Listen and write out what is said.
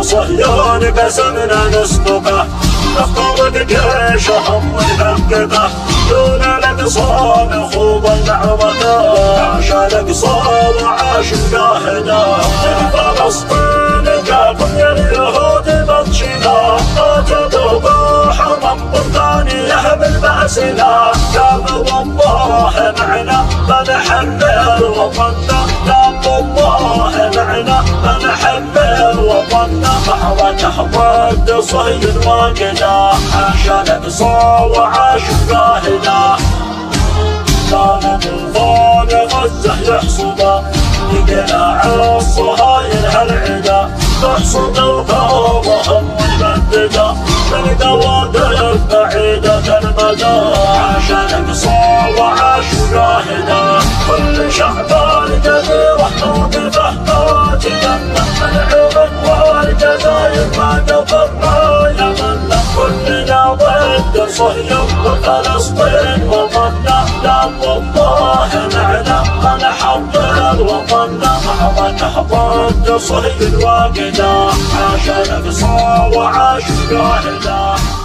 صهيون قسمنا نسبقه نخترق جيشهم ونحققه دون الاقصى خوض العربة عاشق صار وعاش جاهدا من فلسطين جابوا اليهود بطشنا قاتلوا بحرم بريطانيا بالباسلة قالوا والله معنا بنحمل وطننا قالوا والله معنا بنحمل وطننا معركة ضد صهيون واقدة عاشق الاقصى وعاش جاهدا كان طوفان غزة يحصده لقلاع الصهايل هالعدا تحصد وثورهم متمددة من دوادر بعيدة المدى عاشق الاقصى وعاش جاهدا كل شعب الجزيرة موقفه قاتلا من العراق والجزائر ما قفرنا يمنا كلنا ضد صهيون وفلسطين وطننا لا والله معنا بنحضر وطننا معركة ضد صهيون واقدة عاش الاقصى وعاش جاهدا